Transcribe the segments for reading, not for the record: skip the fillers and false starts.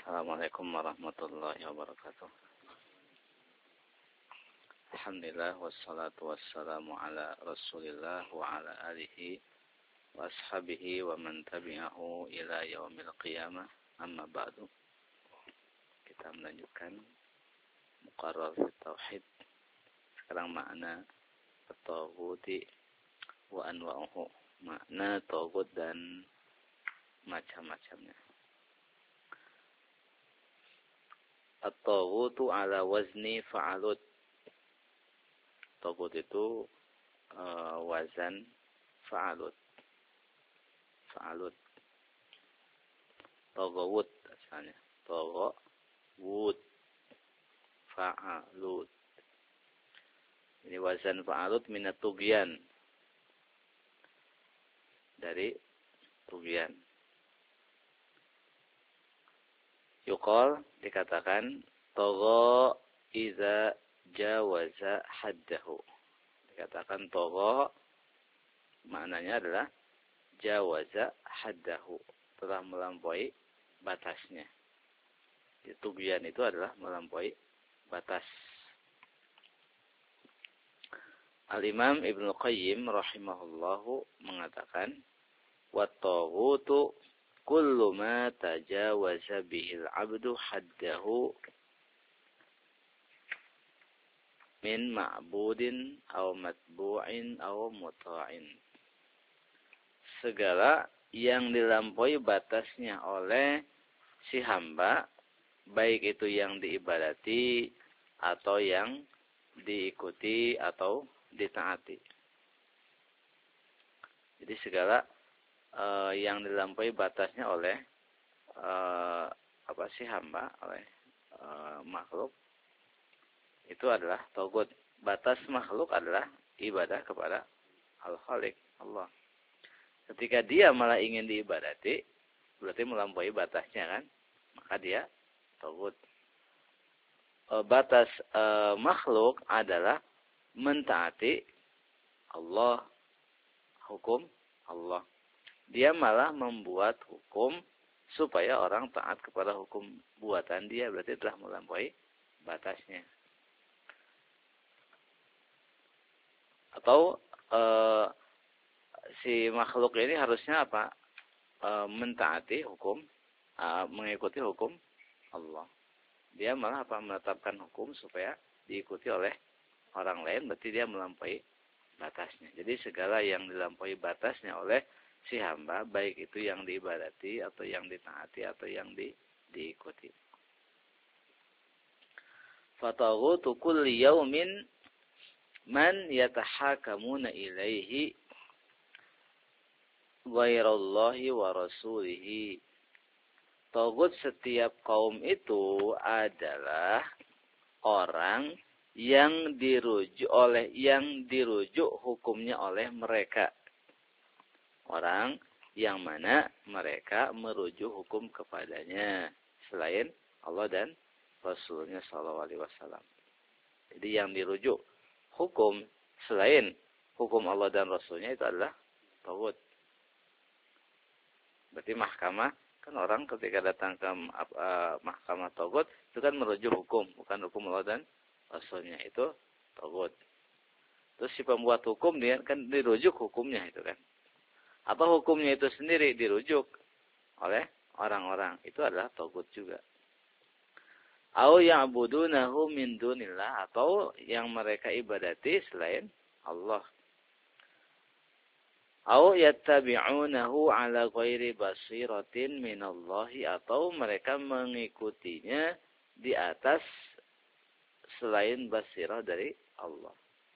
Assalamualaikum warahmatullahi wabarakatuh. Alhamdulillah wassalatu wassalamu ala Rasulillah wa ala alihi wa ashabihi wa man tabi'ahu ila yaumil qiyamah. Amma ba'du. Kita melanjutkan muqarrar fi tauhid. Sekarang makna at-taghuti wa anwa'uhu. Makna taghut dan macam-macamnya. At-taghutu ala wazni fa'alut. Taghut itu wazan fa'alut. Fa'alut. Taghut asalnya. Taghut. Fa'alut. Ini wazan fa'alut minat tughyan. Dari tughyan. Yuqal dikatakan tagha iza jawaza haddahu. Dikatakan tagha maknanya adalah jawaza haddahu, telah melampaui batasnya. Tughyan itu adalah melampaui batas. Al-Imam Ibnu Qayyim rahimahullahu mengatakan wat-taghutu kullu ma tajawaza bihil 'abdu haddahu min ma'budin aw matbu'in aw muta'in. Segala yang dilampaui batasnya oleh si hamba, baik itu yang diibadati atau yang diikuti atau ditaati. Jadi segala yang dilampaui batasnya oleh si hamba, oleh makhluk, itu adalah taghut. Batas makhluk adalah ibadah kepada Al-Khaliq, Allah. Ketika dia malah ingin diibadati, berarti melampaui batasnya kan? Maka dia taghut. Batas makhluk adalah mentaati Allah, hukum Allah. Dia malah membuat hukum supaya orang taat kepada hukum buatan dia, berarti telah melampaui batasnya. Atau si makhluk ini harusnya apa? Mentaati hukum, mengikuti hukum Allah. Dia malah apa? Menetapkan hukum supaya diikuti oleh orang lain, berarti dia melampaui batasnya. Jadi segala yang dilampaui batasnya oleh si hamba, baik itu yang diibadati atau yang ditaati atau yang diikuti. Fataghutu kulli yaumin man yatahakamuna ilaihi ghairallahi wa rasulihi. Taghut setiap kaum itu adalah orang yang dirujuk hukumnya oleh mereka. Orang yang mana mereka merujuk hukum kepadanya selain Allah dan Rasulnya sallallahu alaihi wasallam. Jadi yang dirujuk hukum selain hukum Allah dan Rasulnya itu adalah taghut. Berarti mahkamah, kan orang ketika datang ke mahkamah taghut itu kan merujuk hukum, bukan hukum Allah dan Rasulnya, itu taghut. Terus si pembuat hukum dia kan dirujuk hukumnya itu kan. Atau hukumnya itu sendiri dirujuk oleh orang-orang, itu adalah taghut juga. Au ya'budunahu min dunillah, atau yang mereka ibadati selain Allah. Au yattabi'unahu ala ghairi basiratin minallahi, atau mereka mengikutinya di atas selain basirah dari Allah.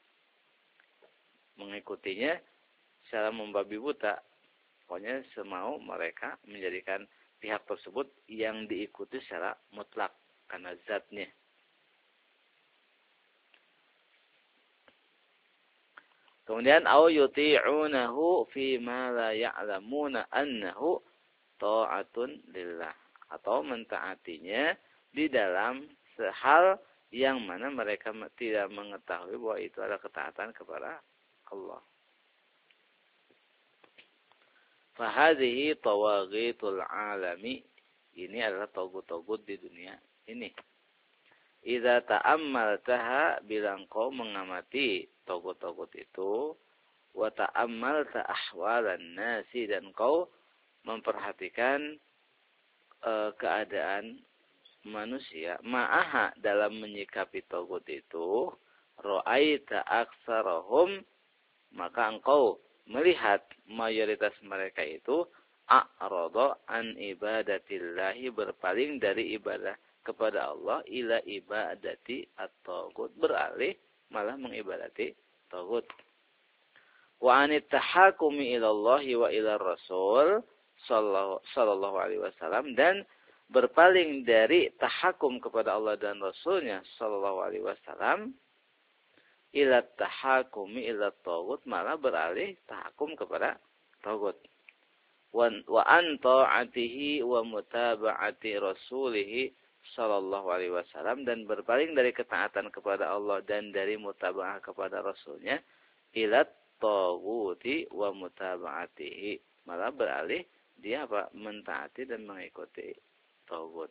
Mengikutinya secara membabi buta. Pokoknya semau mereka menjadikan pihak tersebut yang diikuti secara mutlak karena zatnya. Kemudian au yuti'unahu fi ma la ya'lamuna annahu ta'atun lillah, atau mentaatinya di dalam hal yang mana mereka tidak mengetahui bahwa itu adalah ketaatan kepada Allah. Fahadhihi tawaghitul alami Ini adalah togut-togut di dunia ini. Idza ta'ammaltaha, bila engkau mengamati togut-togut itu, wa ta'ammalta ahwalan nasi, dan engkau memperhatikan keadaan manusia, ma'aha, dalam menyikapi togut itu, ra'aita aksarahum, maka engkau melihat mayoritas mereka itu a'rada an ibadatillahi, berpaling dari ibadah kepada Allah, ila ibadati at-taghut, beralih malah mengibadati taghut. Wa anit tahakumi ilallahi wa ila rasul sallallahu alaihi wasallam, dan berpaling dari tahakum kepada Allah dan Rasulnya sallallahu alaihi wasallam, ila tahakumi ila taghut, malah beralih tahakum kepada taghut. Wa an ta'atihi wa mutaba'ati rasulih sallallahu alaihi wasallam, dan berpaling dari ketaatan kepada Allah dan dari mutaba'ah kepada Rasulnya, ila taghuti wa mutaba'atihi, malah beralih dia apa? Mentaati dan mengikuti taghut.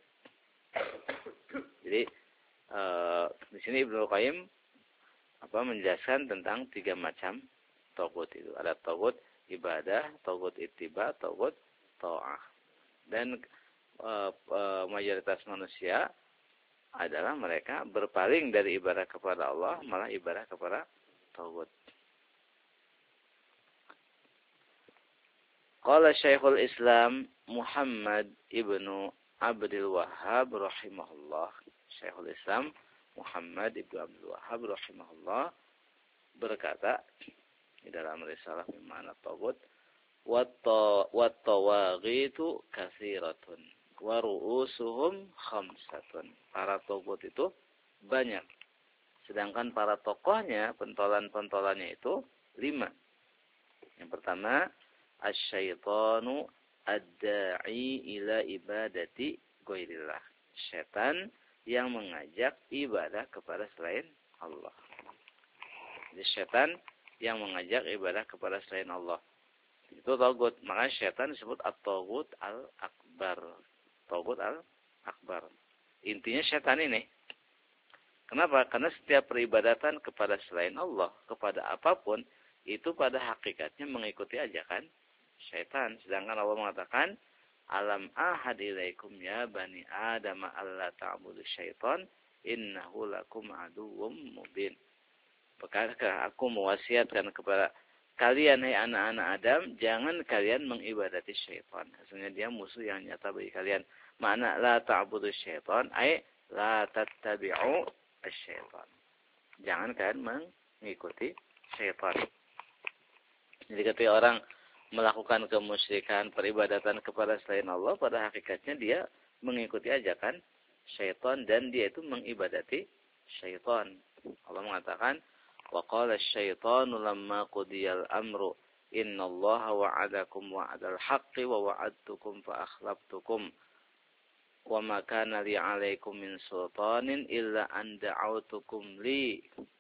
Jadi di sini Ibnu Qayyim menjelaskan tentang 3 macam taghut itu. Ada taghut ibadah, taghut ittiba, taghut ta'ah. Dan mayoritas manusia adalah mereka berpaling dari ibadah kepada Allah, malah ibadah kepada taghut. Qala Syekhul Islam Muhammad ibnu Abdul Wahhab rahimahullah. Syekhul Islam Muhammad ibnu Abdul Wahhab rahimahullah berkata di dalam risalah Mimana Taghut, wat tawaghitu katsiratun wa ru'usuhum khamsatun. Para taghut itu banyak. Sedangkan para tokohnya, pentolan-pentolannya itu 5. Yang pertama, asyaitanu ad-da'i ila ibadati ghairillah. Setan yang mengajak ibadah kepada selain Allah. Jadi setan yang mengajak ibadah kepada selain Allah. Itu taghut. Maka setan disebut at-taghut al-akbar. Taghut al-akbar. Intinya setan ini. Kenapa? Karena setiap peribadatan kepada selain Allah, kepada apapun, itu pada hakikatnya mengikuti ajakan syaitan. Sedangkan Allah mengatakan, alam ahad ilaikum ya bani adam alla ta'budu syaitan innahu lakum aduwwum mubin. Apakah aku mewasiatkan kepada kalian, hai anak-anak Adam, jangan kalian mengibadati syaitan. Sebenarnya dia musuh yang nyata bagi kalian. Makna la ta'budu syaitan ay la tattabi'u syaitan. Jangan kalian mengikuti syaitan. Jadi ketika orang melakukan kemusyrikan, peribadatan kepada selain Allah, pada hakikatnya dia mengikuti ajakan syaitan dan dia itu mengibadati syaitan. Allah mengatakan, wa qala asy-syaitanu lamma qudiyal amru innallaha wa'adakum wa'dal haqqi wa wa'adtukum fa akhlaftukum wa ma kana li 'alaikum min sultanin illa an da'awtukum li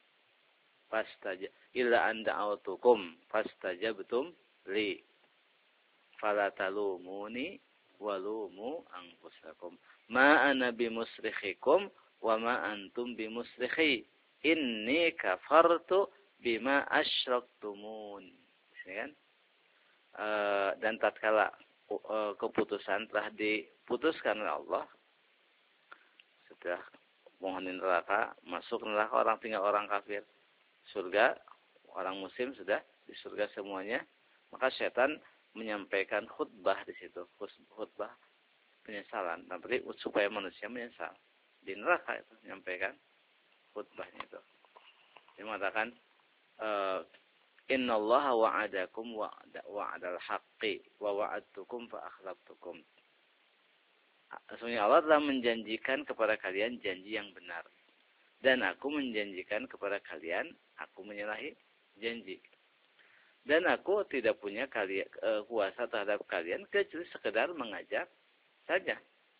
fastajabtum li fala talumuni walumu anfusakum ma ana bimusrikhikum wa ma antum bimusrikhi inni kafartu bima asyraktumun. Kan? Dan tatkala keputusan telah diputuskan oleh Allah, sudah menghuni neraka, masuk neraka orang, tinggal orang kafir. Surga, orang muslim sudah di surga semuanya. Maka setan menyampaikan khutbah di situ, khutbah penyesalan. Tapi supaya manusia menyesal. Di neraka itu menyampaikan khutbahnya itu. Dia mengatakan, innallaha wa'adakum wa'adal haqqi wa wa'adtukum fa akhlaftukum. Sesungguhnya Allah telah menjanjikan kepada kalian janji yang benar. Dan aku menjanjikan kepada kalian, aku menyalahi janji. Dan aku tidak punya kuasa terhadap kalian kecuali sekedar mengajak saja.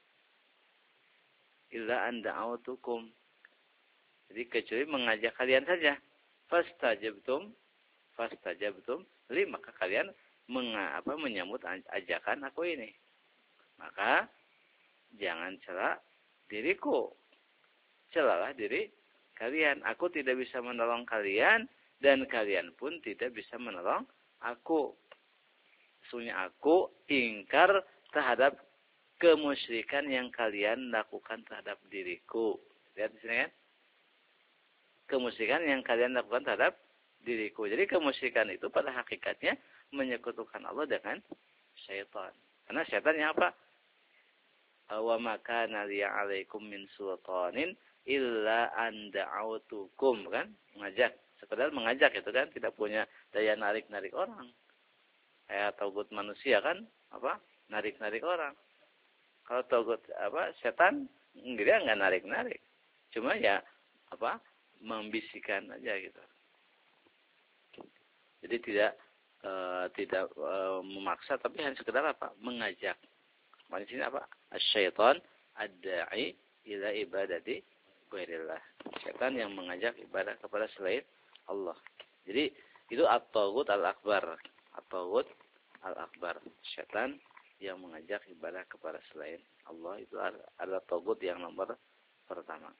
Illa an da'autukum. Jadi kecuali mengajak kalian saja. Fastajabtum li, maka kalian menyambut ajakan aku ini. Maka jangan cela diriku. Celalah diri kalian. Aku tidak bisa menolong kalian dan kalian pun tidak bisa menolong aku. Sesungguhnya aku ingkar terhadap kemusyrikan yang kalian lakukan terhadap diriku. Lihat di sini kan? Kemusyrikan yang kalian lakukan terhadap diriku. Jadi kemusyrikan itu pada hakikatnya menyekutukan Allah dengan syaitan. Karena syaitan yang apa? Wa maka naliya alaikum min sultanin illa an da'autukum, kan? Mengajak. Sekedar mengajak itu kan tidak punya daya narik-narik orang. Kayak taugut manusia kan apa? Narik-narik orang. Kalau taugut apa? Setan dia enggak narik-narik. Cuma ya apa? Membisikkan aja gitu. Jadi tidak memaksa tapi hanya sekedar apa? Mengajak. Maksudnya sini apa? Asy-syaitan ad-da'i ila ibadati ghairillah. Syaitan yang mengajak ibadah kepada selain Allah. Jadi itu at-taghut al-akbar. At-taghut al-akbar. Syaitan yang mengajak ibadah kepada selain Allah itu adalah taghut yang nomor pertama.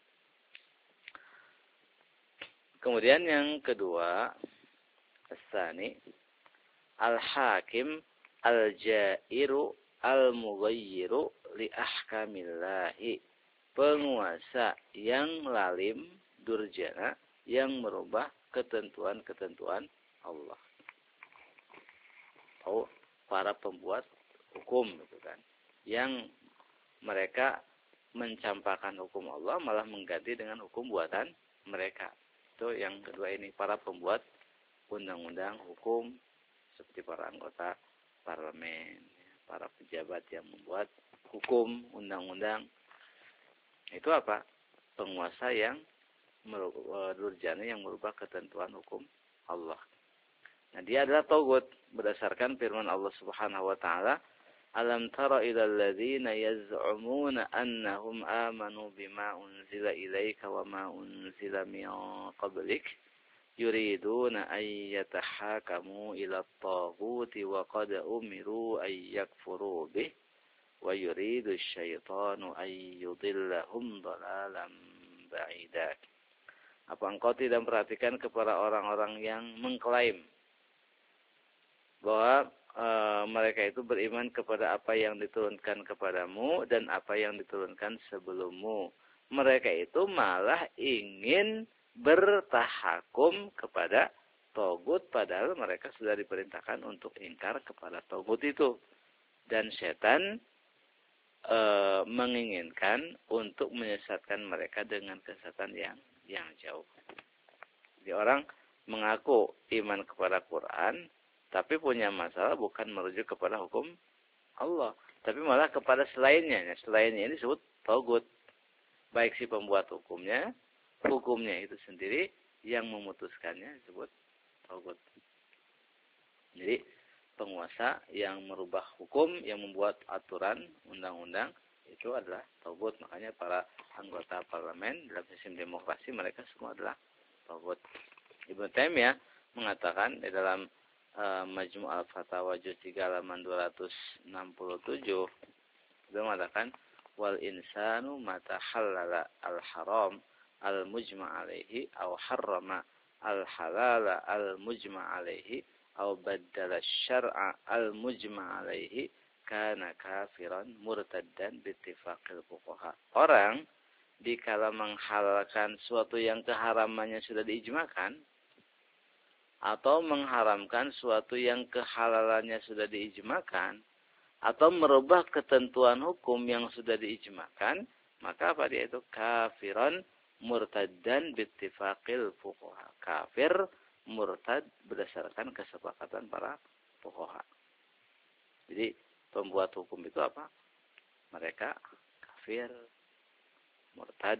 Kemudian yang kedua, as-tsani al-hakim al-jairu al-mughayyiru li ahkamillahi. Penguasa yang lalim, durjana, yang merubah ketentuan-ketentuan Allah. Atau para pembuat hukum gitu kan. Yang mereka mencampakkan hukum Allah malah mengganti dengan hukum buatan mereka. Itu yang kedua ini, para pembuat undang-undang hukum seperti para anggota parlemen, para pejabat yang membuat hukum undang-undang. Itu apa? Penguasa yang durjana yang merubah ketentuan hukum Allah. Nah, dia adalah taghut berdasarkan firman Allah Subhanahu wa taala, "Alam tara ilal ladzina yaz'umuna annahum amanu bima unzila ilaika wa ma unzila min qablik yuriduna ay yatahakamu ila at-taghuti wa qad umiru ay yakfuru bih wa yuridu asy-syaitanu ay yudillahum dhalalan ba'ida." Apa engkau tidak memperhatikan kepada orang-orang yang mengklaim bahwa mereka itu beriman kepada apa yang diturunkan kepadamu dan apa yang diturunkan sebelummu. Mereka itu malah ingin bertahakum kepada taghut padahal mereka sudah diperintahkan untuk ingkar kepada taghut itu. Dan setan menginginkan untuk menyesatkan mereka dengan kesesatan yang jauh. Jadi orang mengaku iman kepada Quran tapi punya masalah bukan merujuk kepada hukum Allah, tapi malah kepada selainnya. Selainnya ini disebut taghut. Baik si pembuat hukumnya itu sendiri yang memutuskannya disebut taghut. Jadi penguasa yang merubah hukum, yang membuat aturan undang-undang itu adalah taghut. Makanya para anggota parlemen dalam sistem demokrasi mereka semua adalah taghut. Ibnu Taimiyah mengatakan di dalam Majmu' al-Fatawa juz 3 halaman 267 dia mengatakan wal insanu mata halala al-haram al-mujma' alaihi aw harrama al-halala al-mujma' alaihi aw baddala asy-syar'a al-mujma' alaihi kana kafiran murtaddan bittifaqil fuqaha. Orang dikala menghalalkan suatu yang keharamannya sudah diijmakan atau mengharamkan suatu yang kehalalannya sudah diijmakan atau merubah ketentuan hukum yang sudah diijmakan, maka apa dia itu? Kafiran murtaddan bittifaqil fuqaha. Kafir murtad berdasarkan kesepakatan para fuqaha. Jadi pembuat hukum itu apa? Mereka kafir, murtad.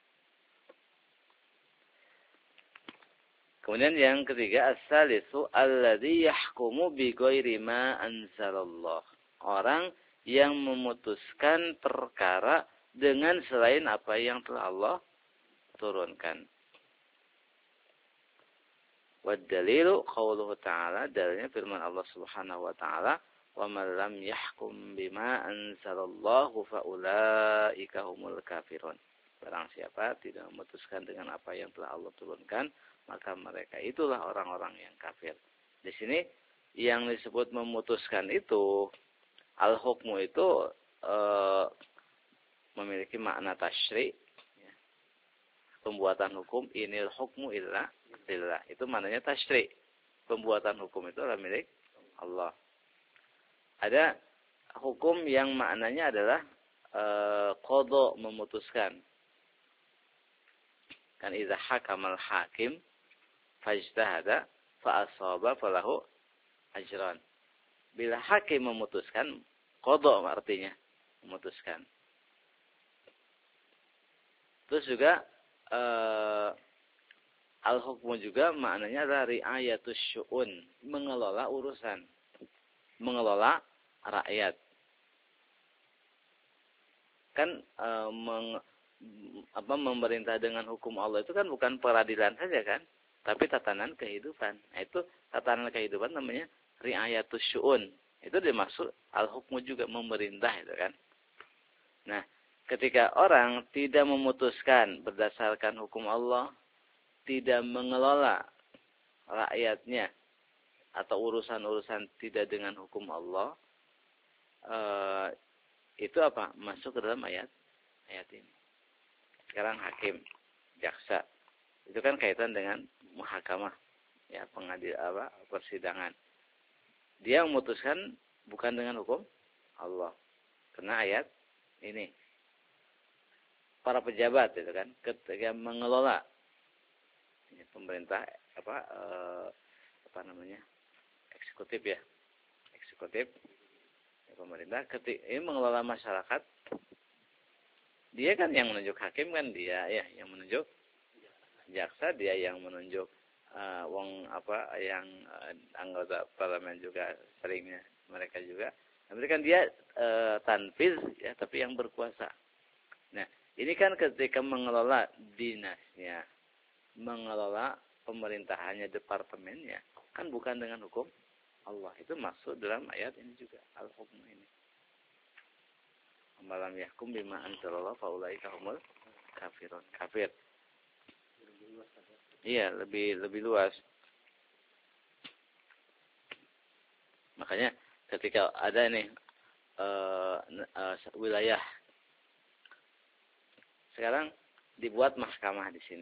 Kemudian yang ketiga, as-salisu alladzi yahkumu bi ghairi ma anzalallah. Orang yang memutuskan perkara dengan selain apa yang telah Allah turunkan. Wad dalilu qauluhu ta'ala, dalilnya firman Allah Subhanahu wa taala, wa man lam yahkum bima anzalallahu faulaika humul kafirun. Barang siapa tidak memutuskan dengan apa yang telah Allah turunkan, maka mereka itulah orang-orang yang kafir. Di sini yang disebut memutuskan itu, al-hukmu itu memiliki makna tasyri', ya. Pembuatan hukum, inil hukmu illa lillah. Itu maknanya tasyri'. Pembuatan hukum itu adalah milik Allah. Ada hukum yang maknanya adalah qada, memutuskan. Kan idza hakamal hakim fajtahada fa asaba falahu ajran. Bila hakim memutuskan, qada artinya memutuskan. Terus juga al-hukmu juga maknanya adalah ri'ayatus syu'un, mengelola urusan, mengelola rakyat. Kan memerintah dengan hukum Allah itu kan bukan peradilan saja kan, tapi tatanan kehidupan. Nah, itu tatanan kehidupan namanya ri'ayatus syu'un. Itu dimaksud al-hukmu juga memerintah itu kan. Nah, ketika orang tidak memutuskan berdasarkan hukum Allah, tidak mengelola rakyatnya atau urusan-urusan tidak dengan hukum Allah, itu apa? Masuk ke dalam ayat ini. Sekarang hakim, jaksa, itu kan kaitan dengan muhakamah, ya, persidangan. Dia memutuskan bukan dengan hukum Allah. Kena ayat ini. Para pejabat itu kan ketika mengelola pemerintah eksekutif ya. Eksekutif ya, pemerintah ketika ini mengelola masyarakat, dia kan yang menunjuk hakim, kan dia ya yang menunjuk jaksa, dia yang menunjuk anggota parlemen juga seringnya mereka juga. Tapi kan dia tanfiz ya, tapi yang berkuasa. Nah, ini kan ketika mengelola dinasnya, mengelola pemerintahannya, departemennya, kan bukan dengan hukum Allah. Itu maksud dalam ayat ini juga, al-hukmu ini. Malam yahkum bima anzalallahu faulaika humul kafirun. Kafir. Iya, lebih luas. Makanya ketika ada nih wilayah, sekarang dibuat mahkamah di sini.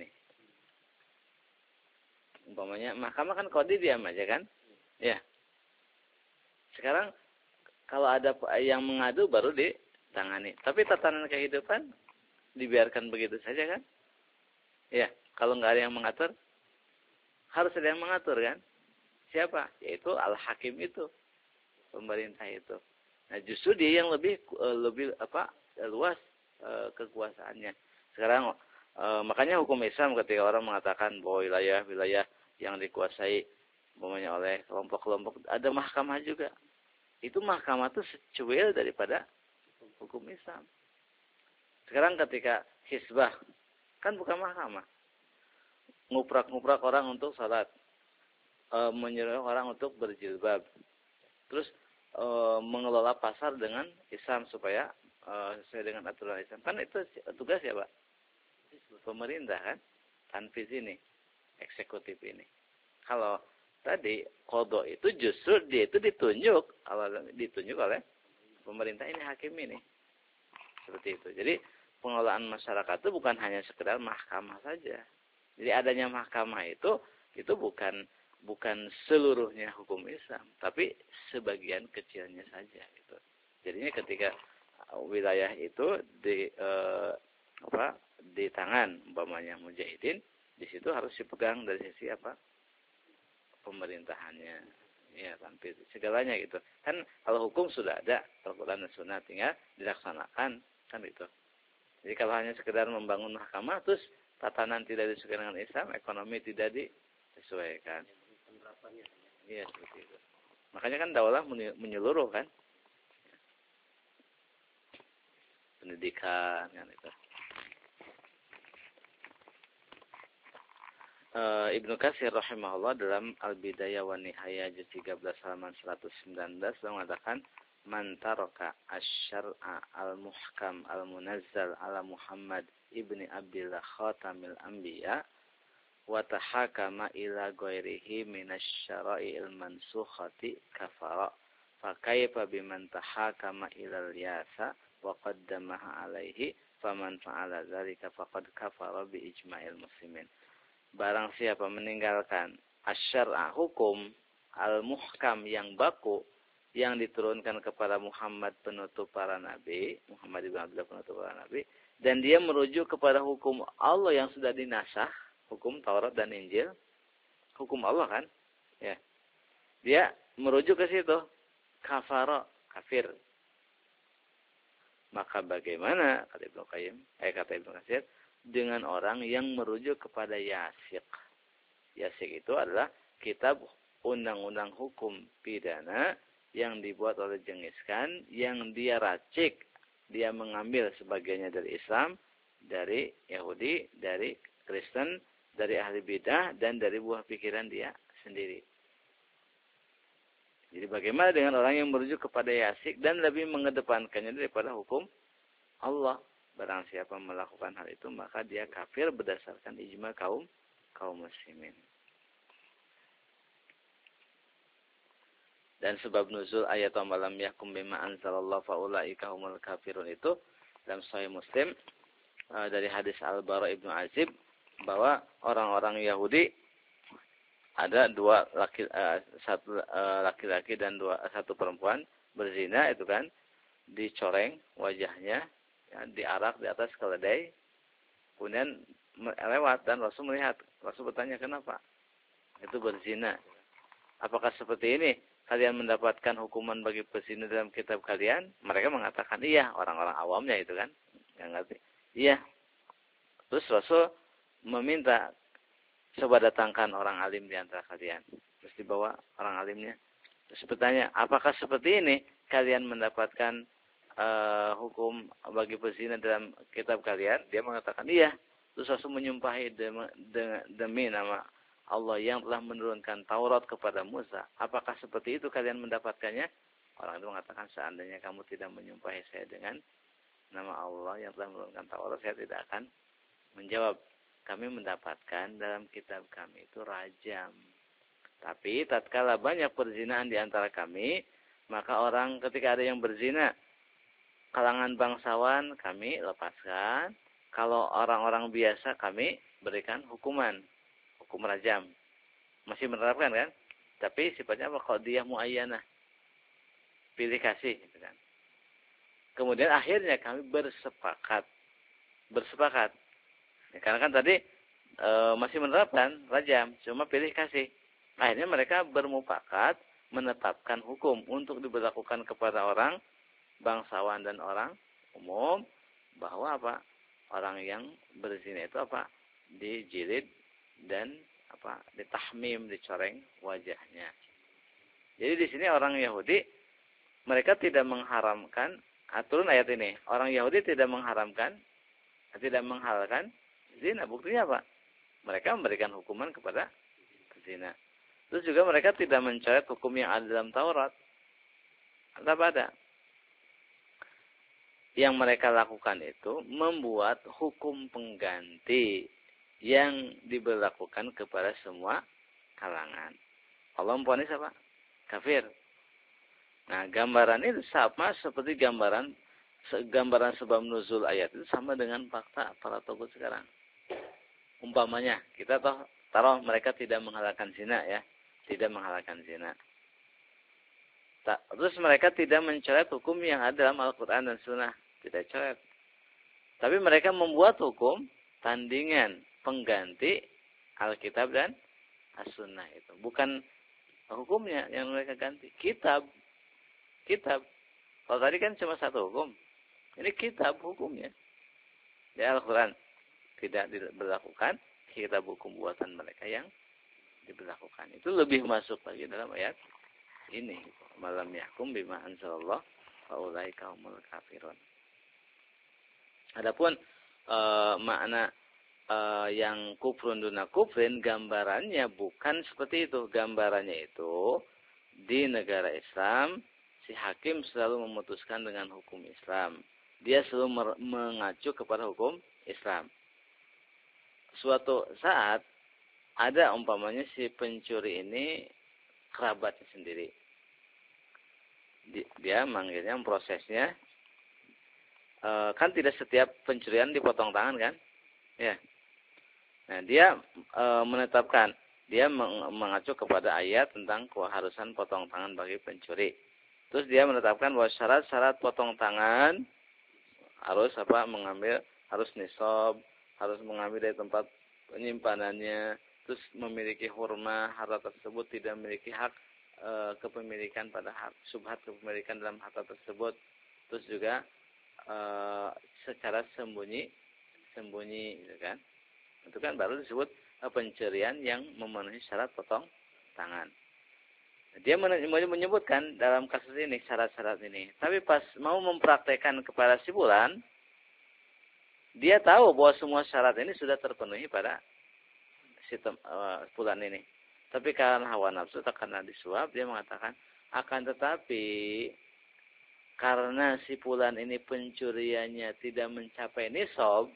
Umpamanya mahkamah kan qadi diam aja kan? Ya. Sekarang kalau ada yang mengadu baru ditangani. Tapi tatanan kehidupan dibiarkan begitu saja kan? Ya, kalau nggak ada yang mengatur, harus ada yang mengatur kan? Siapa? Yaitu al-hakim itu, pemerintah itu. Nah, justru dia yang lebih luas kekuasaannya. Sekarang makanya hukum Islam ketika orang mengatakan bahwa wilayah yang dikuasai umpamanya oleh kelompok-kelompok, ada mahkamah juga. Itu mahkamah itu secuil daripada hukum Islam. Sekarang ketika hisbah, kan bukan mahkamah. Nguprak-nguprak orang untuk salat, menyuruh orang untuk berjilbab. Terus mengelola pasar dengan Islam supaya sesuai dengan aturan Islam. Kan itu tugas ya, Pak? Pemerintah kan, tanfiz ini, eksekutif ini. Kalau tadi qada itu justru dia itu ditunjuk oleh pemerintah ini, hakim ini. Seperti itu. Jadi pengelolaan masyarakat itu bukan hanya sekedar mahkamah saja. Jadi adanya mahkamah itu bukan seluruhnya hukum Islam, tapi sebagian kecilnya saja gitu. Jadinya ketika wilayah itu di tangan umpamanya mujahidin, di situ harus dipegang dari sisi pemerintahannya, ya, tanpa segalanya gitu. Kan kalau hukum sudah ada, Al-Qur'an dan Sunnah, tinggal dilaksanakan kan itu. Jadi kalau hanya sekedar membangun mahkamah terus tatanan tidak disesuaikan dengan Islam, ekonomi tidak disesuaikan. Iya, seperti itu. Makanya kan daulah menyeluruh kan. Pendidikan kan itu. Ibnu Katsir rahimahullah dalam Al-Bidayah wa Nihayah juz 13 halaman 119 mengatakan man taraka asy-syar'a al-muhkam al-munazzal ala Muhammad ibni Abdillah khatamil anbiya wa tahakama ila ghairihi minasy-syara'i'il mansukhati kafara fa kaifa biman tahakama ila al-yasa wa qaddamaha alaihi faman fa'ala dzalika faqad kafara bi ijma'il muslimin. Barang siapa meninggalkan asy-syar'a hukum al-muhkam yang baku yang diturunkan kepada Muhammad penutup para nabi, Muhammad ibn Abdullah penutup para nabi, dan dia merujuk kepada hukum Allah yang sudah dinasakh, hukum Taurat dan Injil, hukum Allah kan? Ya. Dia merujuk ke situ, kafara, kafir. Maka bagaimana kata Ibnu Katsir dengan orang yang merujuk kepada yasik. Yasik itu adalah kitab undang-undang hukum pidana yang dibuat oleh Genghis Khan, yang dia racik, dia mengambil sebagiannya dari Islam, dari Yahudi, dari Kristen, dari ahli bidah, dan dari buah pikiran dia sendiri. Jadi bagaimana dengan orang yang merujuk kepada yasik dan lebih mengedepankannya daripada hukum Allah? Barang siapa melakukan hal itu maka dia kafir berdasarkan ijma kaum muslimin. Dan sebab nuzul ayat wa lam yahkum bima anzalallahu fa ulaika humul kafirun itu dalam Sahih Muslim dari hadis Al-Bara Ibnu Azib bahwa orang-orang Yahudi ada satu laki-laki dan satu perempuan berzina itu kan, dicoreng wajahnya, ya, diarak di atas keledai, kemudian lewat dan Rasul melihat. Rasul bertanya kenapa? Itu berzina. Apakah seperti ini kalian mendapatkan hukuman bagi pezina dalam kitab kalian? Mereka mengatakan iya, orang-orang awamnya itu kan, yang ngerti. Iya. Terus Rasul meminta coba datangkan orang alim di antara kalian. Terus dibawa orang alimnya. Terus bertanya, apakah seperti ini kalian mendapatkan hukum bagi pezina dalam kitab kalian? Dia mengatakan iya. Terus Rasul menyumpahi demi nama Allah yang telah menurunkan Taurat kepada Musa. Apakah seperti itu kalian mendapatkannya? Orang itu mengatakan seandainya kamu tidak menyumpahi saya dengan nama Allah yang telah menurunkan Taurat, saya tidak akan menjawab. Kami mendapatkan dalam kitab kami itu rajam. Tapi tatkala banyak perzinaan di antara kami, maka orang ketika ada yang berzina, kalangan bangsawan kami lepaskan. Kalau orang-orang biasa kami berikan hukum rajam. Masih menerapkan kan? Tapi sifatnya apa? Qadiyah muayyanah. Pilih kasih gitu kan. Kemudian akhirnya kami bersepakat. Ya, karena kan tadi masih menerapkan rajam, cuma pilih kasih. Akhirnya mereka bermufakat menetapkan hukum untuk diberlakukan kepada orang bangsawan dan orang umum bahwa apa? Orang yang berzina itu apa? Dijilid dan apa? Ditahmim, dicoreng wajahnya. Jadi di sini orang Yahudi mereka tidak mengharamkan, turun ayat ini. Orang Yahudi tidak mengharamkan, tidak menghalalkan zina. Buktinya apa? Mereka memberikan hukuman kepada zina. Terus juga mereka tidak mencoret hukum yang ada dalam Taurat. Tetap ada. Yang mereka lakukan itu membuat hukum pengganti yang diberlakukan kepada semua kalangan. Allah memvonis apa? Kafir. Nah, gambaran itu sama seperti gambaran sebab nuzul ayat itu sama dengan fakta para togut sekarang. Umpamanya, kita taruh mereka tidak menghalalkan zina ya. Tidak menghalalkan zina. Terus mereka tidak mencoret hukum yang ada dalam Al-Quran dan Sunnah. Tidak coret. Tapi mereka membuat hukum tandingan pengganti Alkitab dan As-Sunnah itu. Bukan hukumnya yang mereka ganti. Kitab. Kalau tadi kan cuma satu hukum. Ini kitab hukumnya. Di Al-Quran tidak diberlakukan. Kitab hukum buatan mereka yang diberlakukan. Itu lebih masuk lagi dalam ayat ini. Malam yahkum bima anzalallah fa ulaika humul kafirun. Adapun makna yang kufrun duna kufrin, gambarannya bukan seperti itu. Gambarannya itu di negara Islam, si hakim selalu memutuskan dengan hukum Islam. Dia selalu mengacu kepada hukum Islam. Suatu saat ada umpamanya si pencuri ini kerabatnya sendiri. Dia manggilnya, memprosesnya. Kan tidak setiap pencurian dipotong tangan kan? Ya. Nah, dia menetapkan, dia mengacu kepada ayat tentang keharusan potong tangan bagi pencuri. Terus dia menetapkan bahwa syarat-syarat potong tangan harus harus nisab, harus mengambil dari tempat penyimpanannya, terus memiliki hurma, harta tersebut tidak memiliki hak kepemilikan pada hak subhat kepemilikan dalam harta tersebut. Terus juga secara sembunyi gitu kan. Itu kan baru disebut pencurian yang memenuhi syarat potong tangan. Dia menyebutkan dalam kasus ini syarat-syarat ini. Tapi pas mau mempraktekkan kepada si fulan, dia tahu bahwa semua syarat ini sudah terpenuhi pada si fulan ini. Tapi karena hawa nafsu atau karena disuap, dia mengatakan, akan tetapi karena si fulan ini pencuriannya tidak mencapai nisab,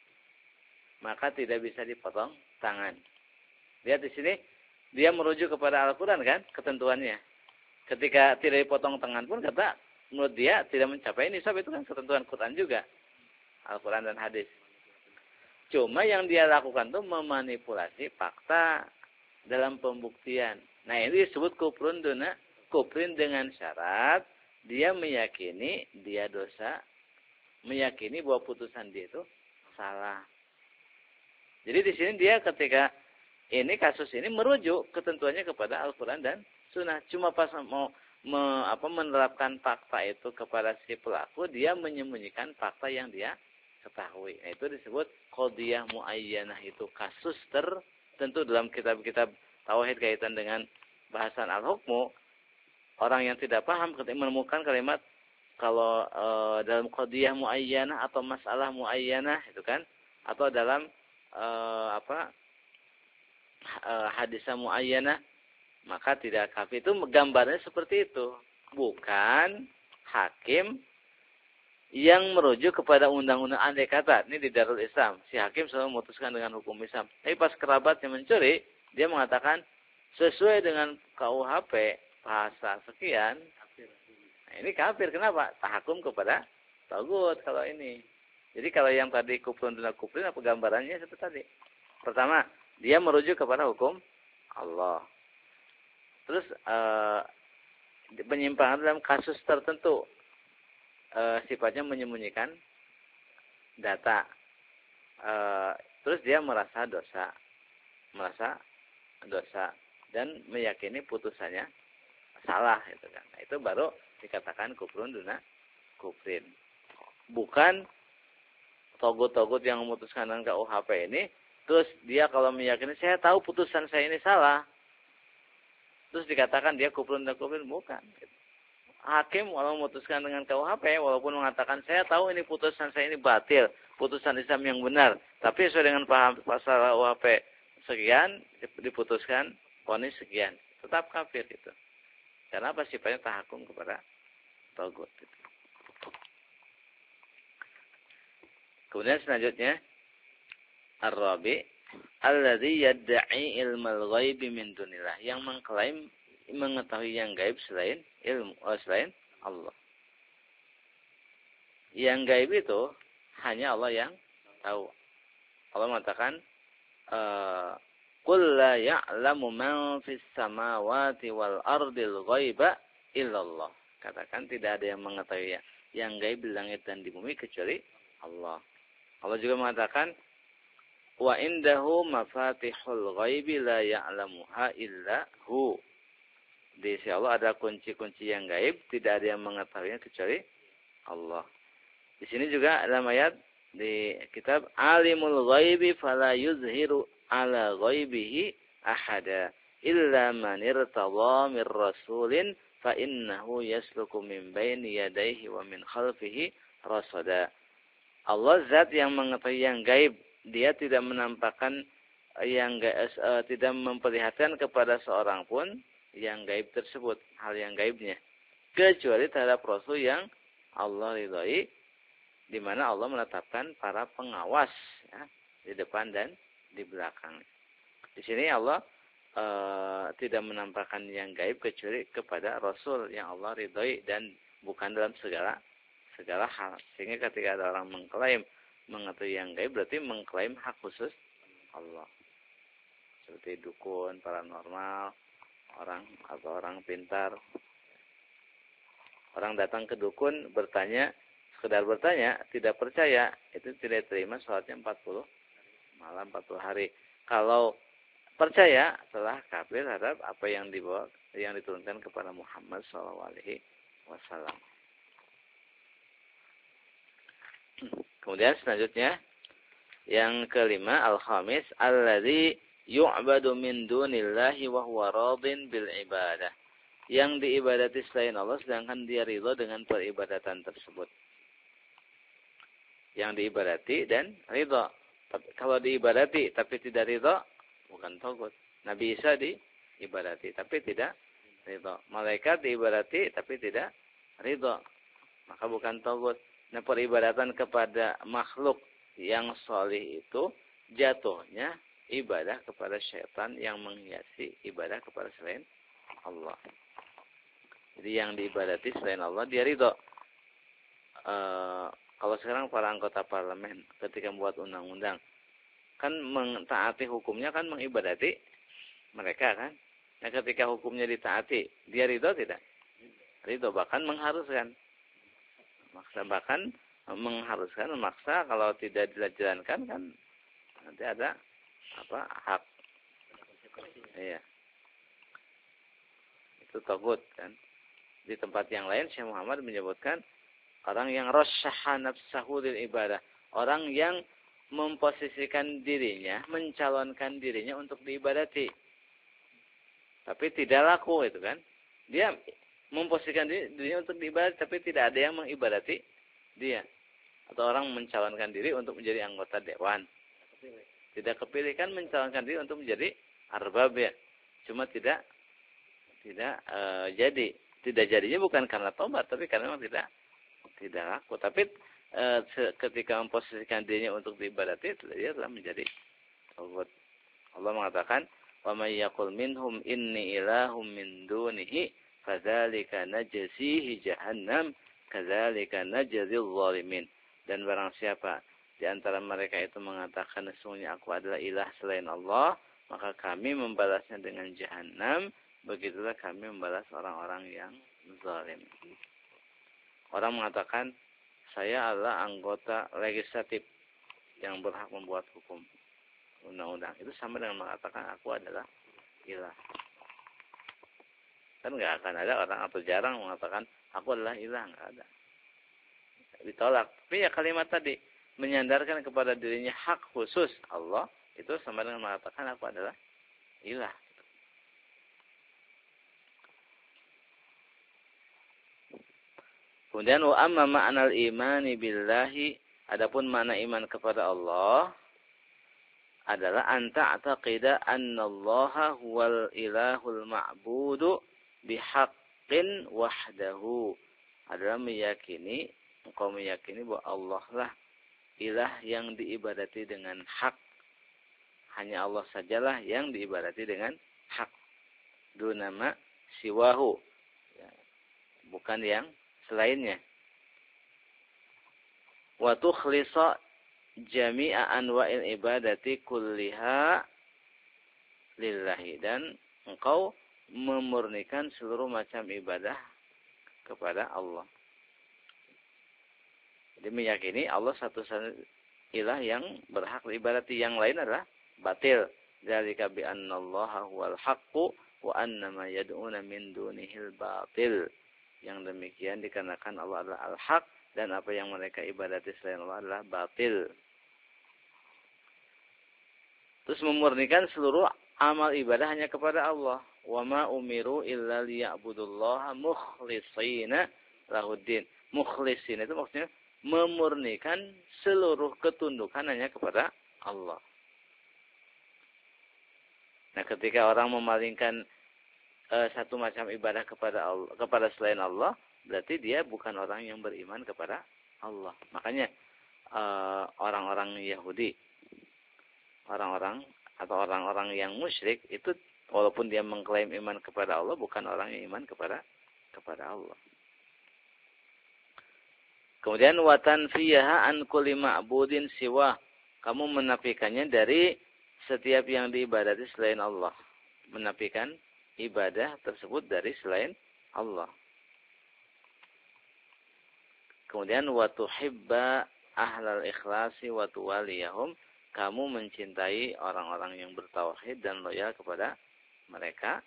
maka tidak bisa dipotong tangan. Lihat di sini, dia merujuk kepada Al-Quran kan, ketentuannya. Ketika tidak dipotong tangan pun, kata menurut dia tidak mencapai nisab, itu kan ketentuan Quran juga. Al-Quran dan hadis. Cuma yang dia lakukan itu memanipulasi fakta dalam pembuktian. Nah, ini disebut kufrun duna kufrin dengan syarat dia meyakini dia dosa, meyakini bahwa putusan dia itu salah. Jadi di sini dia ketika ini kasus ini merujuk ketentuannya kepada Al-Quran dan Sunnah. Cuma pas mau menerapkan fakta itu kepada si pelaku, dia menyembunyikan fakta yang dia ketahui. Nah, itu disebut qadiyah muayyanah, itu kasus tertentu dalam kitab-kitab tauhid kaitan dengan bahasan al-hukmu. Orang yang tidak paham ketika menemukan kalimat kalau dalam qadiyah muayyanah atau masalah muayyanah itu kan, atau dalam hadisah muayyanah, maka tidak kafir. Itu gambarnya seperti itu. Bukan hakim yang merujuk kepada undang-undang, andai kata ini di Darul Islam, si hakim selalu memutuskan dengan hukum Islam. Tapi pas kerabatnya mencuri, dia mengatakan sesuai dengan KUHP bahasa sekian. Nah, ini kafir. Kenapa? Tahakum kepada tagut kalau ini. Jadi kalau yang tadi kufrun duna kufrin, apa gambarannya seperti tadi? Pertama, dia merujuk kepada hukum Allah. Terus penyimpangan dalam kasus tertentu, sifatnya menyembunyikan data. Terus dia merasa dosa dan meyakini putusannya salah, gitu kan. Nah, itu baru dikatakan kufrun duna kufrin. Bukan togut-togut yang memutuskan dengan KUHP ini, terus dia kalau meyakini saya tahu putusan saya ini salah, terus dikatakan dia kufrun dan kufrin, bukan. Hakim walau memutuskan dengan KUHP, walaupun mengatakan saya tahu ini putusan saya ini batil, putusan Islam yang benar, tapi sesuai dengan paham pasal KUHP sekian diputuskan vonis sekian, tetap kafir itu. Karena apa? Sifatnya tahakum kepada togut. Gitu. Kemudian selanjutnya Ar-Rabi alladzi yad'i ilmal ghaibi min dunillah, yang mengklaim mengetahui yang gaib selain selain Allah. Yang gaib itu hanya Allah yang tahu. Allah mengatakan qul la ya'lamu man fis samawati wal ardil ghaiba illallah. Katakan tidak ada yang mengetahui yang gaib di langit dan di bumi kecuali Allah. Allah juga mengatakan wa indahu mafatihul ghaibi la ya'lamuha illa hu. Di sisi Allah ada kunci-kunci yang gaib, tidak ada yang mengetahuinya kecuali Allah. Di sini juga dalam ayat di kitab alimul ghaibi fala yuzhiru ala ghaibihi ahada illa man irtadha mir rasulin fa innahu yasluku min baini yadayhi wa min khalfihi rasada. Allah zat yang mengetahui yang gaib dia tidak menampakkan yang tidak memperlihatkan kepada seorang pun yang gaib tersebut, hal yang gaibnya, kecuali terhadap Rasul yang Allah ridhoi, di mana Allah menetapkan para pengawas ya, di depan dan di belakang. Di sini Allah tidak menampakkan yang gaib kecuali kepada Rasul yang Allah ridhoi dan bukan dalam segala hal. Sehingga ketika ada orang mengklaim mengetahui yang gaib, berarti mengklaim hak khusus Allah. Seperti dukun, paranormal, orang pintar. Orang datang ke dukun bertanya, sekedar bertanya, tidak percaya, itu tidak terima sholatnya 40 malam 40 hari. Kalau percaya, telah kafir terhadap apa yang diturunkan kepada Muhammad SAW. Kemudian selanjutnya yang kelima, al-khamis, alladzi yu'badu min dunillahi wa huwa radin bil ibadah. Yang diibadati selain Allah sedangkan dia ridha dengan peribadatan tersebut. Yang diibadati dan ridha. Kalau diibadati tapi tidak ridha, bukan tagut. Nabi Isa diibadati tapi tidak ridha. Malaikat diibadati tapi tidak ridha, maka bukan tagut. Nah, peribadatan kepada makhluk yang salih itu jatuhnya ibadah kepada syaitan yang menghiasi ibadah kepada selain Allah. Jadi yang diibadati selain Allah dia ridho. Kalau sekarang para anggota parlemen ketika membuat undang-undang kan mentaati hukumnya kan mengibadati mereka kan. Nah, ketika hukumnya ditaati, dia ridho tidak? Ridho, bahkan mengharuskan. Bahkan mengharuskan, memaksa, kalau tidak dijalankan kan nanti ada hak. Iya. Itu tagut kan. Di tempat yang lain Syekh Muhammad menyebutkan orang yang rasyahha nafsahu lil ibadah, orang yang memposisikan dirinya, mencalonkan dirinya untuk diibadati. Tapi tidak laku itu kan. Dia memposisikan dirinya untuk diibadati tapi tidak ada yang mengibadati dia. Atau orang mencalonkan diri untuk menjadi anggota dewan. Tidak kepilih kan mencalonkan diri untuk menjadi arbab ya. Cuma tidak jadi. Tidak jadinya bukan karena tobat tapi karena memang tidak laku. Tapi ketika memposisikan dirinya untuk diibadati, dia telah menjadi tobat. Allah mengatakan, "Wa may yaqul minhum inni ilahum min dunihi fadzalika najzihi jahannam kadzalika najzil zalimin." Dan barang siapa di antara mereka itu mengatakan sesungguhnya aku adalah ilah selain Allah, maka kami membalasnya dengan jahanam. Begitulah kami membalas orang-orang yang zalim. Orang mengatakan saya adalah anggota legislatif yang berhak membuat hukum undang-undang. Itu sama dengan mengatakan aku adalah ilah. Kan nggak akan ada orang atau jarang mengatakan aku adalah ilah, nggak ada. Ditolak. Tapi ya kalimat tadi menyandarkan kepada dirinya hak khusus Allah itu sama dengan mengatakan aku adalah ilah. Kemudian wa amma ma'nal imani billahi, adapun makna iman kepada Allah adalah anta ataqida annallaha huwal ilahul ma'budu bihaqqin wahdahu. Adalah engkau meyakini bahwa Allah lah ilah yang diibadati dengan hak. Hanya Allah sajalah yang diibadati dengan hak. Dunama siwahu. Ya, bukan yang selainnya. Wa tukhlisa jami'a anwa'il ibadati kulliha lillahi, dan engkau memurnikan seluruh macam ibadah kepada Allah. Jadi meyakini Allah satu-satunya ilah yang berhak diibadati, yang lain adalah batil. Dzalika bi annallaha huwal haqqu wa annama yad'una min dunihil batil. Yang demikian dikarenakan Allah adalah al-haq dan apa yang mereka ibadati selain Allah adalah batil. Terus memurnikan seluruh amal ibadah hanya kepada Allah. Wa ma umiru illa liya'budullaha mukhlishina lahuddin. Mukhlisin itu maksudnya memurnikan seluruh ketundukan hanya kepada Allah. Nah, ketika orang memalingkan satu macam ibadah kepada Allah, kepada selain Allah, berarti dia bukan orang yang beriman kepada Allah. Makanya orang-orang Yahudi, orang-orang atau orang-orang yang musyrik itu walaupun dia mengklaim iman kepada Allah, bukan orang yang iman kepada Allah. Kemudian watan fiyaha an kulli ma'budin siwa. Kamu menafikannya dari setiap yang diibadati selain Allah. Menafikan ibadah tersebut dari selain Allah. Kemudian wa tuhibba ahlal ikhlasi wa tuwaliyahum. Kamu mencintai orang-orang yang bertauhid dan loyal kepada mereka.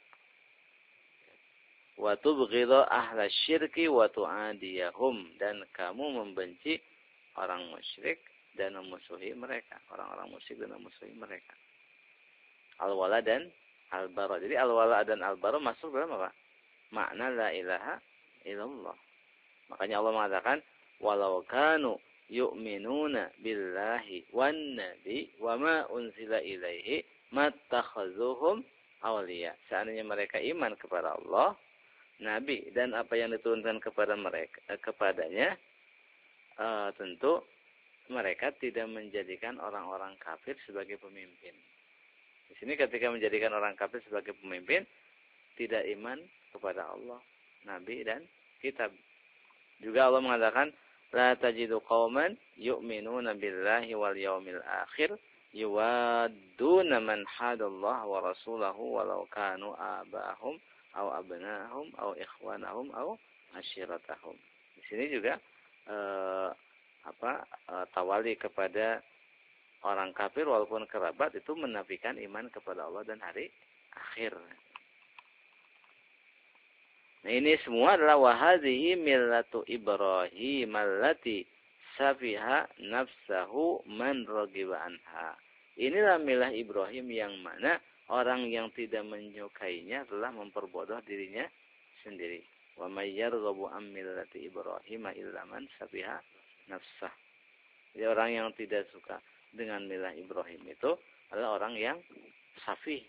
Wa tubghidha ahla syirki wa tu'adiyahum, dan kamu membenci orang musyrik dan memusuhi mereka, orang-orang musyrik dan memusuhi mereka. Al-wala dan al-bara. Jadi al-wala dan al-bara masuk dalam apa? Makna la ilaha illallah. Makanya Allah mengatakan walau kanu yu'minuna billahi wan nabi wa ma unzila ilaihi mattakhazuhum awliya. Seandainya mereka iman kepada Allah, Nabi dan apa yang diturunkan kepada mereka kepadanya, tentu mereka tidak menjadikan orang-orang kafir sebagai pemimpin. Di sini ketika menjadikan orang kafir sebagai pemimpin, tidak iman kepada Allah, Nabi dan kitab. Juga Allah mengatakan, la tajidu qauman yu'minuna billahi wal yawmil akhir yuwadduna man hadallaha wa rasulahu walau kanu abahum aw abnahum aw ikhwanahum aw asyiratahum. Di sini juga tawali kepada orang kafir walaupun kerabat itu menafikan iman kepada Allah dan hari akhir. Nah, ini semua adalah wahadhihi millatu Ibrahim allati safiha nafsahu man raghiba anha. Inilah milah Ibrahim yang mana orang yang tidak menyukainya telah memperbodoh dirinya sendiri. Wa may yarghabu an millati Ibrahim illa man safiha nafsah. Jadi orang yang tidak suka dengan milah Ibrahim itu adalah orang yang safih.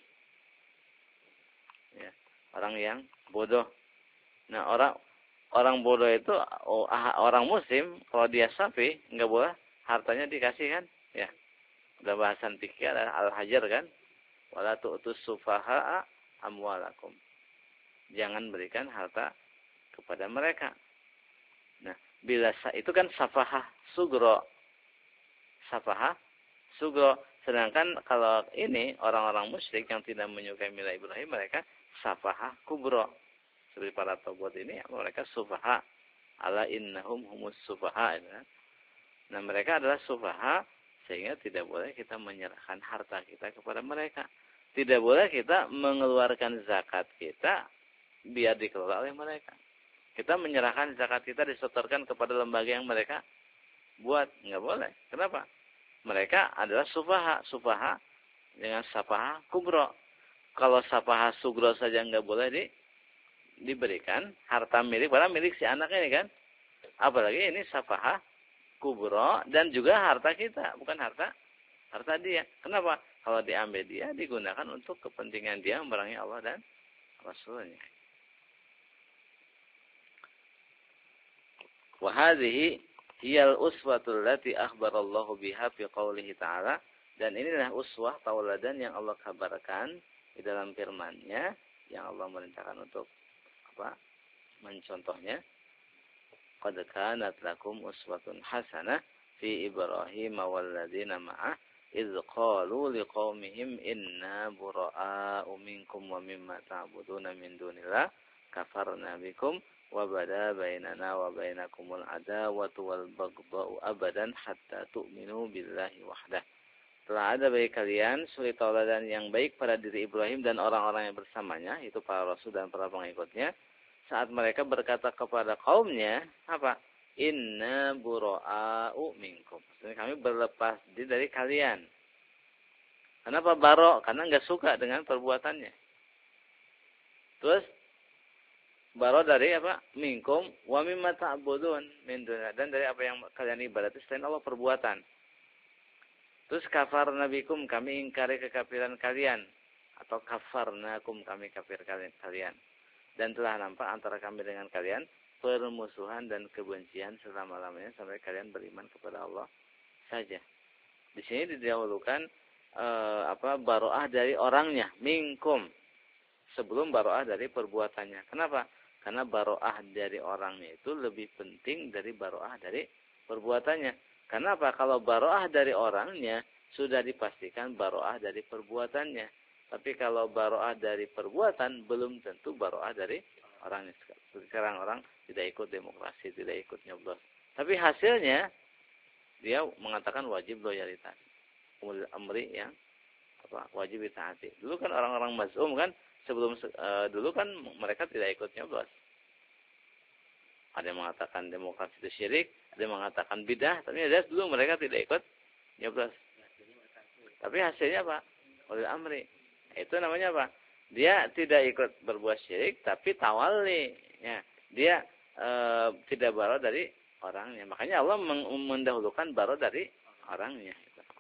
Ya, orang yang bodoh. Nah, orang bodoh itu orang muslim kalau dia safih enggak boleh hartanya dikasih kan? Ya. Udah bahasan fikih adalah al-hajar kan? Wala tu'tus sufaha'a amwalakum. Jangan berikan harta kepada mereka. Nah, bila itu kan safahah sugro. Safahah sugro. Sedangkan kalau ini orang-orang musyrik yang tidak menyukai milah Ibrahim, mereka safahah kubro. Seperti para togut ini, mereka sufaha. Ala innahum humus sufaha. Nah, mereka adalah sufaha, sehingga tidak boleh kita menyerahkan harta kita kepada mereka. Tidak boleh kita mengeluarkan zakat kita biar dikelola oleh mereka. Kita menyerahkan zakat kita disetorkan kepada lembaga yang mereka buat. Nggak boleh. Kenapa? Mereka adalah sufaha. Sufaha dengan safaha kubro. Kalau safaha sugro saja nggak boleh diberikan harta milik, padahal milik si anak ini kan. Apalagi ini safaha kubro dan juga harta kita, bukan harta dia. Kenapa? Kalau diambil dia, digunakan untuk kepentingan dia memerangi Allah dan Rasulnya. Wa hadhihi hiyal uswatul lati akhbarallahu biha fi qoulihi ta'ala, dan inilah uswah tauladan yang Allah kabarkan di dalam firman-Nya yang Allah merintahkan untuk mencontohnya. Qad kanat lakum uswatun hasanah fi Ibrahim wal ladzina ma'ah idz qalu liqaumihim inna bura'a'u minkum wa mimma ta'buduna min dunillah kafarna bikum wa bada bainana wa bainakumul adawatu wal baghdha'u abadan hatta tu'minu billahi wahdah. Telah ada bagi kalian suri tauladan yang baik pada diri Ibrahim dan orang-orang yang bersamanya, itu para rasul dan para pengikutnya, saat mereka berkata kepada kaumnya, apa? Inna bura'a'u minkum. Maksudnya kami berlepas diri dari kalian. Kenapa baro? Karena enggak suka dengan perbuatannya. Terus baro dari apa? Minkum wa mimma ta'budun min dunillah, dan dari apa yang kalian ibadati selain Allah perbuatan. Terus kafarna bikum, kami ingkari kekafiran kalian. Atau kafarnakum, kami kafir kalian. Dan telah nampak antara kami dengan kalian permusuhan dan kebencian selama-lamanya sampai kalian beriman kepada Allah saja. Di sini didahulukan baroah dari orangnya, minkum, sebelum baroah dari perbuatannya. Kenapa? Karena baroah dari orangnya itu lebih penting dari baroah dari perbuatannya. Kenapa? Kalau baroah dari orangnya sudah dipastikan baroah dari perbuatannya. Tapi kalau baroah dari perbuatan belum tentu baroah dari orangnya. Sekarang orang tidak ikut demokrasi, tidak ikut nyoblos. Tapi hasilnya dia mengatakan wajib loyalitas. Ulil amri yang wajib ditaati. Dulu kan orang-orang mazhum kan sebelum dulu kan mereka tidak ikut nyoblos. Ada yang mengatakan demokrasi itu syirik, ada yang mengatakan bidah, tapi ada dulu mereka tidak ikut nyoblos. Tapi hasilnya apa? Ulil amri. Itu namanya apa? Dia tidak ikut berbuat syirik, tapi tawalli. Ya, dia tidak baro dari orangnya. Makanya Allah mendahulukan baro dari orangnya.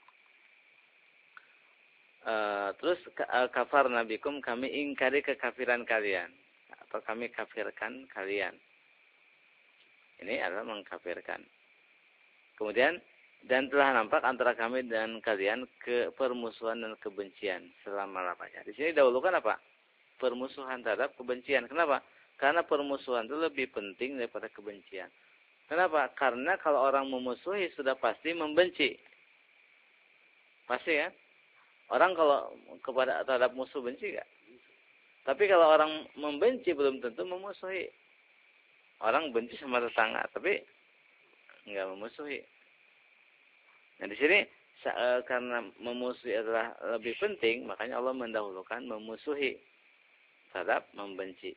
Terus kafar nabikum, kami ingkari kekafiran kalian. Atau kami kafirkan kalian. Ini adalah mengkafirkan. Kemudian, dan telah nampak antara kami dan kalian permusuhan dan kebencian selama-lamanya. Di sini dahulukan apa? Permusuhan terhadap kebencian. Kenapa? Karena permusuhan itu lebih penting daripada kebencian. Kenapa? Karena kalau orang memusuhi sudah pasti membenci. Pasti kan? Orang kalau terhadap musuh benci gak? Tapi kalau orang membenci belum tentu memusuhi. Orang benci sama tetangga, tapi enggak memusuhi. Nah di sini karena memusuhi adalah lebih penting, makanya Allah mendahulukan memusuhi terhadap membenci.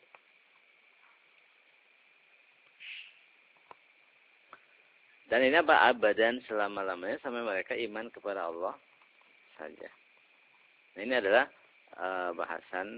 Dan ini apa? Abadan selama-lamanya sampai mereka iman kepada Allah saja. Nah, ini adalah bahasan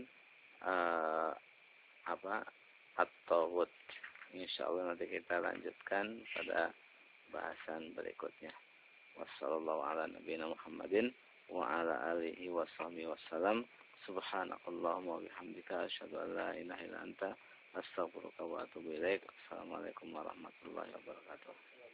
at-taghut. Insyaallah nanti kita lanjutkan pada bahasan berikutnya. Wassallallahu ala nabiyina Muhammadin wa ala alihi washabihi wasallam. Subhanakallahumma wa bihamdika asyhadu an la ilaha illa anta astaghfiruka wa atubu ilaik. Assalamualaikum warahmatullahi wabarakatuh.